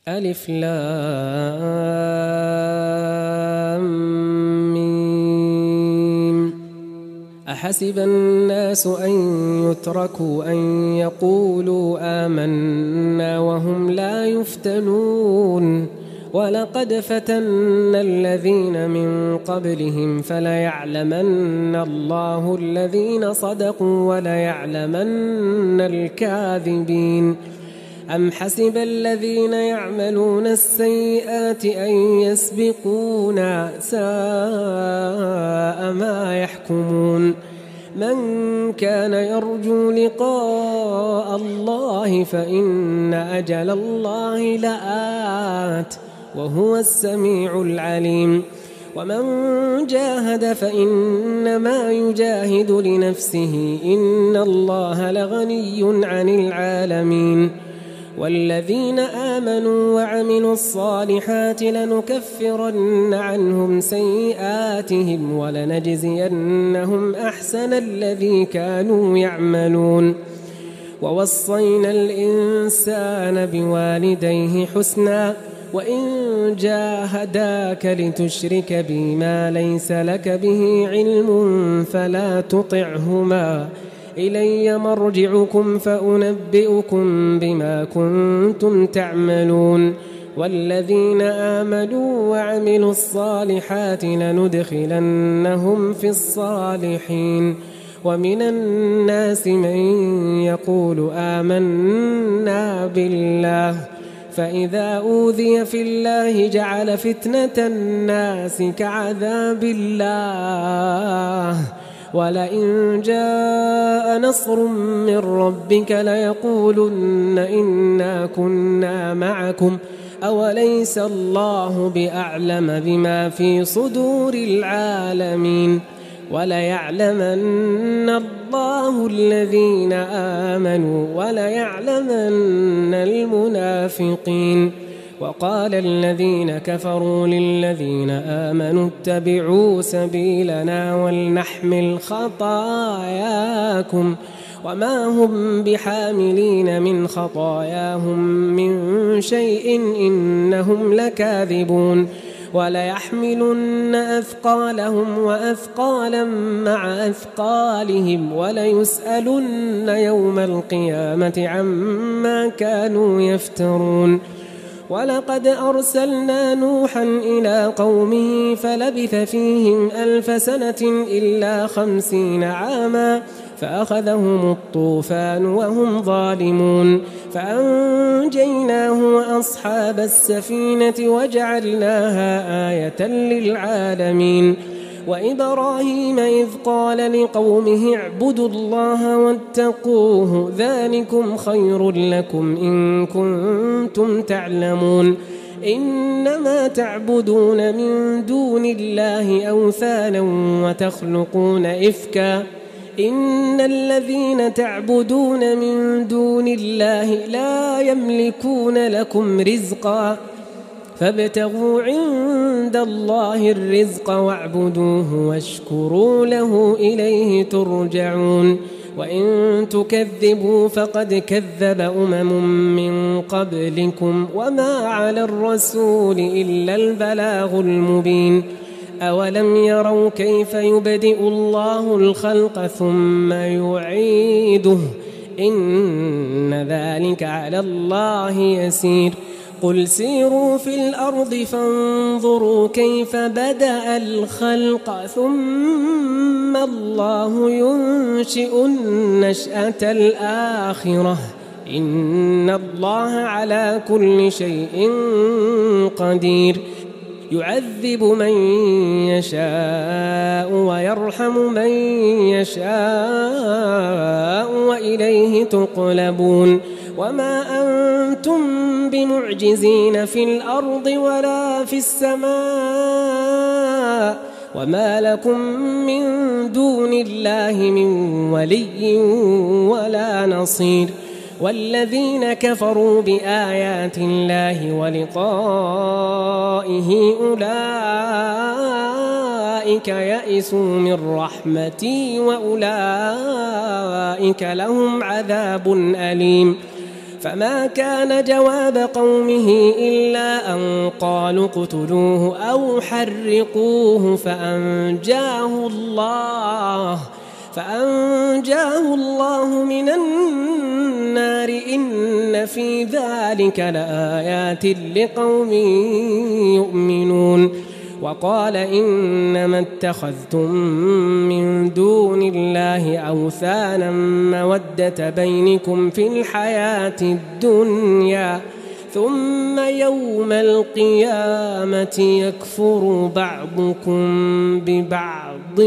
ألف لام ميم. أحسب الناس أن يتركوا أن يقولوا آمنا وهم لا يفتنون ولقد فتنا الذين من قبلهم فليعلمن الله الذين صدقوا وليعلمن الكاذبين. أم حسب الذين يعملون السيئات أن يسبقونا ساء ما يحكمون. من كان يرجو لقاء الله فإن أجل الله لآت وهو السميع العليم. ومن جاهد فإنما يجاهد لنفسه إن الله لغني عن العالمين. والذين آمنوا وعملوا الصالحات لنكفرن عنهم سيئاتهم ولنجزينهم أحسن الذي كانوا يعملون. ووصينا الإنسان بوالديه حسنا وإن جاهداك لتشرك بي ما ليس لك به علم فلا تطعهما إلي مرجعكم فأنبئكم بما كنتم تعملون. والذين آمنوا وعملوا الصالحات لندخلنهم في الصالحين. ومن الناس من يقول آمنا بالله فإذا أوذي في الله جعل فتنة الناس كعذاب الله ولئن جاء نصر من ربك ليقولن إنا كنا معكم أوليس الله بأعلم بما في صدور العالمين. وليعلمن الله الذين آمنوا وليعلمن المنافقين. وقال الذين كفروا للذين آمنوا اتبعوا سبيلنا ولنحمل خطاياكم وما هم بحاملين من خطاياهم من شيء إنهم لكاذبون. وليحملن أثقالهم وأثقالا مع أثقالهم وليسألن يوم القيامة عما كانوا يفترون. ولقد أرسلنا نوحا إلى قومه فلبث فيهم 1000 سنة إلا 50 عاما فأخذهم الطوفان وهم ظالمون فأنجيناه وأصحاب السفينة وجعلناها آية للعالمين. وإبراهيم إذ قال لقومه اعبدوا الله واتقوه ذلكم خير لكم إن كنتم تعلمون. إنما تعبدون من دون الله أوثانا وتخلقون إفكا إن الذين تعبدون من دون الله لا يملكون لكم رزقا فابتغوا عند الله الرزق واعبدوه واشكروا له إليه ترجعون. وإن تكذبوا فقد كذب من قبلكم وما على الرسول إلا البلاغ المبين. أولم يروا كيف يبدئ الله الخلق ثم يعيده إن ذلك على الله يسير. قل سيروا في الأرض فانظروا كيف بدأ الخلق ثم الله ينشئ النشأة الآخرة إن الله على كل شيء قدير. يعذب من يشاء ويرحم من يشاء وإليه تقلبون. وما أنتم بمعجزين في الأرض ولا في السماء وما لكم من دون الله من ولي ولا نصير. والذين كفروا بآيات الله ولقائه أولئك يئسوا من رحمتي وأولئك لهم عذاب أليم. فما كان جواب قومه إلا أن قالوا اقتلوه أو حرقوه فأنجاه الله من النار. إن في ذلك لآيات لقوم يؤمنون. وقال إنما اتخذتم من دون الله أوثانا مودة بينكم في الحياة الدنيا ثم يوم القيامة يكفر بعضكم ببعض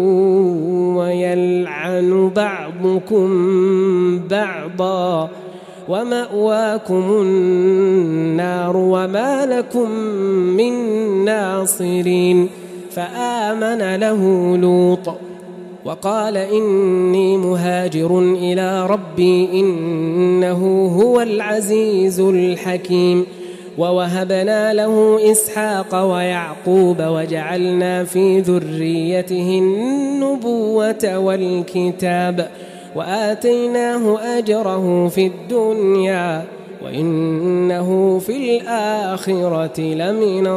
ويلعن بعضكم بعضا ومأواكم النار وما لكم من ناصرين. فآمن له لوط وقال إني مهاجر إلى ربي إنه هو العزيز الحكيم. ووهبنا له إسحاق ويعقوب وجعلنا في ذريته النبوة والكتاب وآتيناه أجره في الدنيا وإنه في الآخرة لمن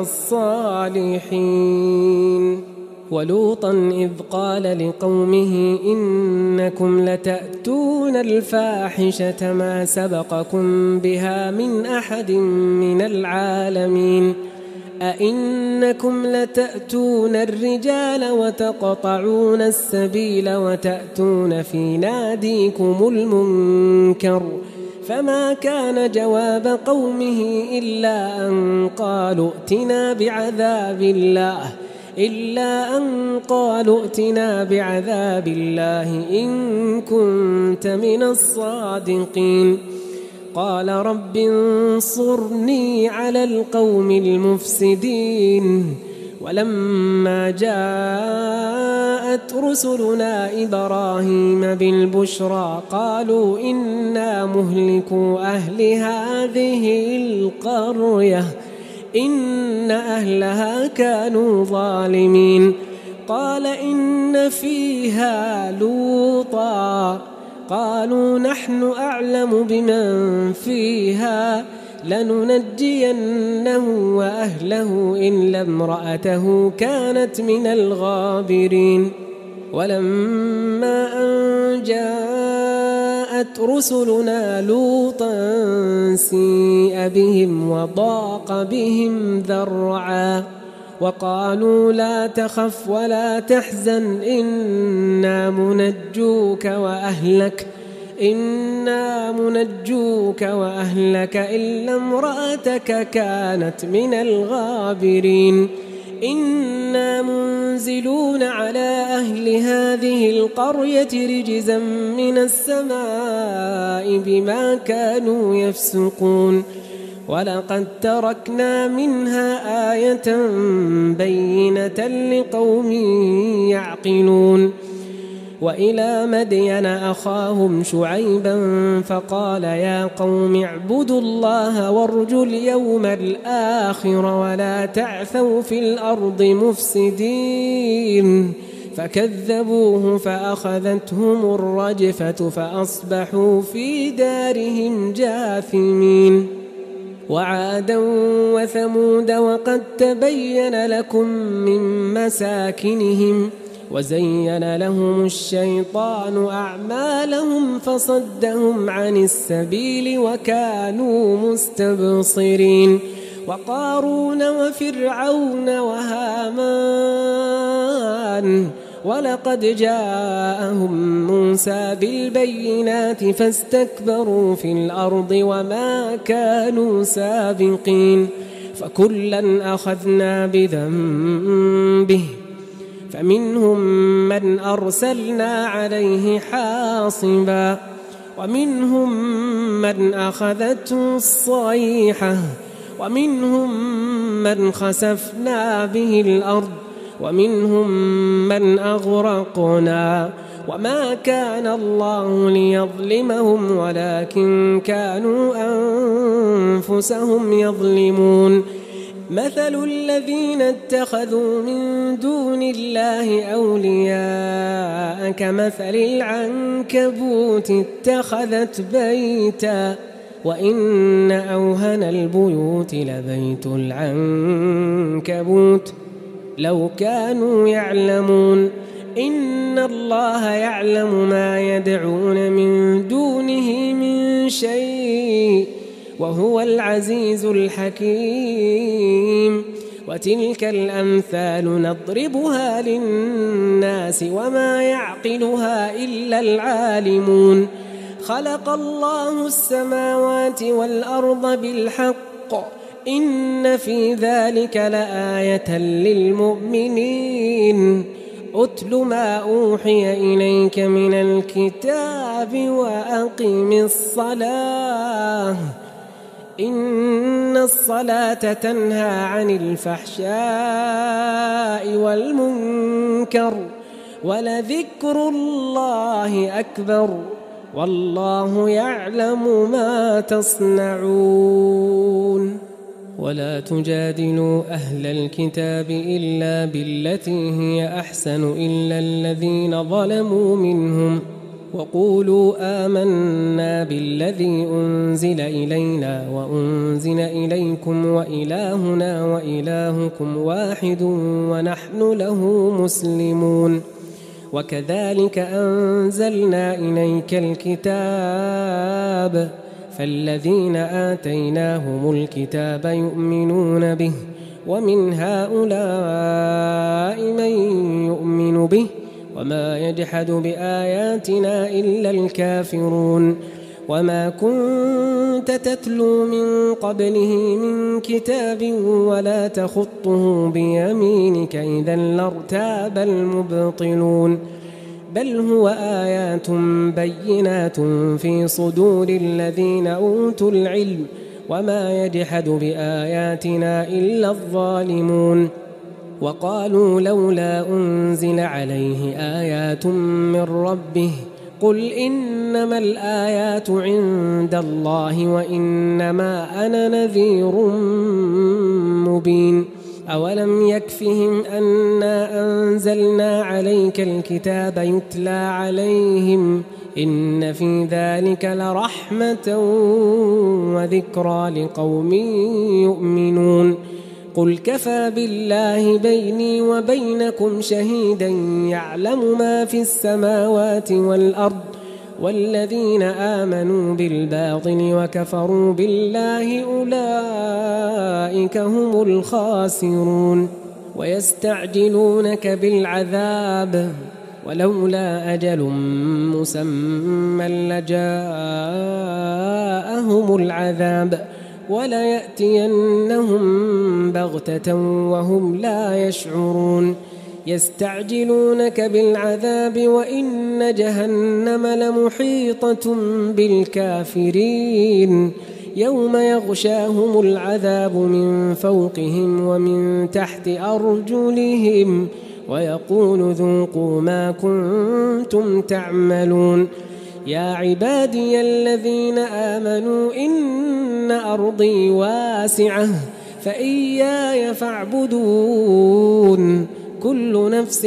الصالحين. ولوطا إذ قال لقومه إنكم لتأتون الفاحشة ما سبقكم بها من أحد من العالمين أئنكم لتأتون الرجال وتقطعون السبيل وتأتون في ناديكم المنكر. فما كان جواب قومه إلا أن قالوا ائتنا بعذاب الله إن كنت من الصادقين. قال رب انصرني على القوم المفسدين. ولما جاءت رسلنا إبراهيم بالبشرى قالوا إنا مهلكو أهل هذه القرية إن أهلها كانوا ظالمين. قال إن فيها لوطا قالوا نحن أعلم بمن فيها لننجينه وأهله إلا امرأته كانت من الغابرين. ولما أن جاءت رسلنا لوطا سيء بهم وضاق بهم ذرعا وقالوا لا تخف ولا تحزن إنا منجوك وأهلك إلا امرأتك كانت من الغابرين. إنا منزلون على أهل هذه القرية رجزا من السماء بما كانوا يفسقون. ولقد تركنا منها آية بينة لقوم يعقلون. وإلى مدين أخاهم شعيبا فقال يا قوم اعبدوا الله وارجوا اليوم الآخر ولا تعثوا في الأرض مفسدين. فكذبوه فأخذتهم الرجفة فأصبحوا في دارهم جاثمين. وعادا وثمود وقد تبين لكم من مساكنهم وزين لهم الشيطان أعمالهم فصدهم عن السبيل وكانوا مستبصرين. وقارون وفرعون وهامان ولقد جاءهم موسى بالبينات فاستكبروا في الأرض وما كانوا سابقين. فكلا أخذنا بذنبه فمنهم من أرسلنا عليه حاصبا ومنهم من أخذته الصيحة ومنهم من خسفنا به الأرض ومنهم من أغرقنا وما كان الله ليظلمهم ولكن كانوا أنفسهم يظلمون. مثل الذين اتخذوا من دون الله أولياء كمثل العنكبوت اتخذت بيتا وإن أوهن البيوت لبيت العنكبوت لو كانوا يعلمون إن الله يعلم ما يدعون من دونه من شيء وهو العزيز الحكيم وتلك الأمثال نضربها للناس وما يعقلها إلا العالمون خلق الله السماوات والأرض بالحق إن في ذلك لآية للمؤمنين أتل ما أوحي إليك من الكتاب وأقم الصلاة إن الصلاة تنهى عن الفحشاء والمنكر ولذكر الله أكبر والله يعلم ما تصنعون ولا تجادلوا أهل الكتاب إلا بالتي هي أحسن إلا الذين ظلموا منهم وقولوا آمنا بالذي أنزل إلينا وأنزل إليكم وإلهنا وإلهكم واحد ونحن له مسلمون وكذلك أنزلنا إليك الكتاب فالذين آتيناهم الكتاب يؤمنون به ومن هؤلاء من يؤمن به وما يجحد بآياتنا إلا الكافرون وما كنت تتلو من قبله من كتاب ولا تخطه بيمينك إذا لارتاب المبطلون بل هو آيات بينات في صدور الذين أوتوا العلم وما يجحد بآياتنا إلا الظالمون وقالوا لولا أنزل عليه آيات من ربه قل إنما الآيات عند الله وإنما أنا نذير مبين أولم يكفهم أنا أنزلنا عليك الكتاب يتلى عليهم إن في ذلك لرحمة وذكرى لقوم يؤمنون قل كفى بالله بيني وبينكم شهيدا يعلم ما في السماوات والأرض والذين آمنوا بالباطل وكفروا بالله أولئك هم الخاسرون ويستعجلونك بالعذاب ولولا أجل مسمى لجاءهم العذاب وليأتينهم بغتة وهم لا يشعرون يستعجلونك بالعذاب وإن جهنم لمحيطة بالكافرين يوم يغشاهم العذاب من فوقهم ومن تحت أرجلهم ويقول ذوقوا ما كنتم تعملون يا عبادي الذين آمنوا إن أرضي واسعة فإياي فاعبدون كل نفس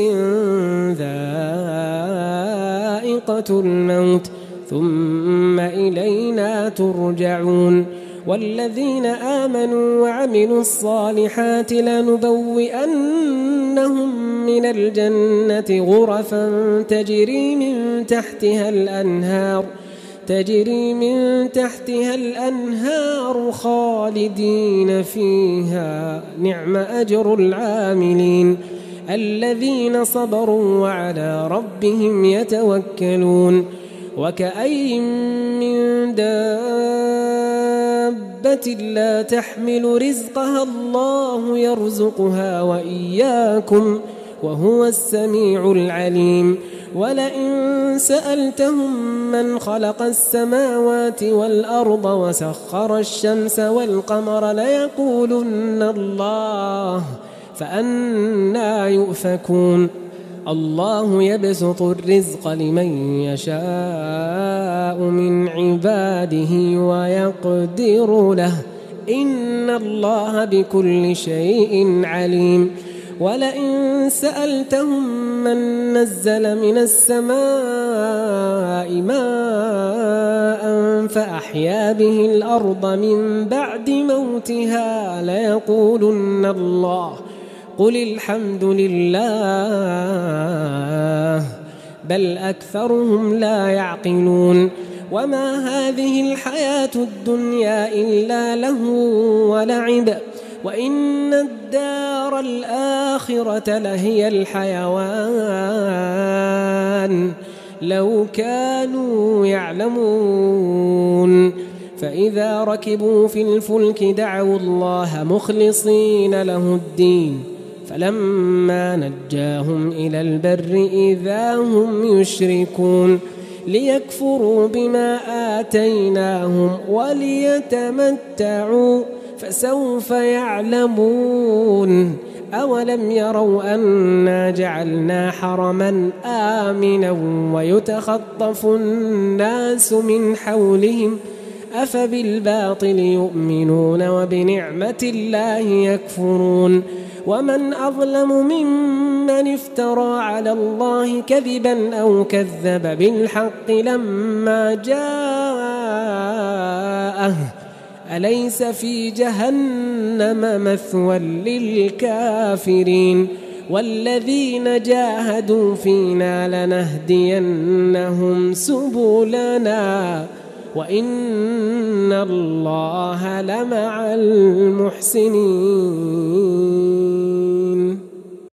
ذائقة الموت ثم إلينا ترجعون والذين آمنوا وعملوا الصالحات لنبوئنهم من الجنة غرفا تجري من تحتها الأنهار خالدين فيها نعم أجر العاملين الذين صبروا وعلى ربهم يتوكلون وكأي من دابة لا تحمل رزقها الله يرزقها وإياكم وهو السميع العليم ولئن سألتهم من خلق السماوات والأرض وسخر الشمس والقمر ليقولن الله فأنى يؤفكون الله يبسط الرزق لمن يشاء من عباده ويقدر له إن الله بكل شيء عليم ولئن سألتهم من نزل من السماء ماء فأحيا به الأرض من بعد موتها ليقولن الله قل الحمد لله بل أكثرهم لا يعقلون وما هذه الحياة الدنيا إلا لهو ولعب وإن الدار الآخرة لهي الحيوان لو كانوا يعلمون فإذا ركبوا في الفلك دعوا الله مخلصين له الدين فلما نجاهم إلى البر إذا هم يشركون ليكفروا بما آتيناهم وليتمتعوا فسوف يعلمون أولم يروا أنا جعلنا حرما آمنا ويتخطف الناس من حولهم أفبالباطل يؤمنون وبنعمة الله يكفرون ومن أظلم ممن افترى على الله كذبا أو كذب بالحق لما جاءه أليس في جهنم مثوى للكافرين والذين جاهدوا فينا لنهدينهم سبلنا وإن الله لمع المحسنين.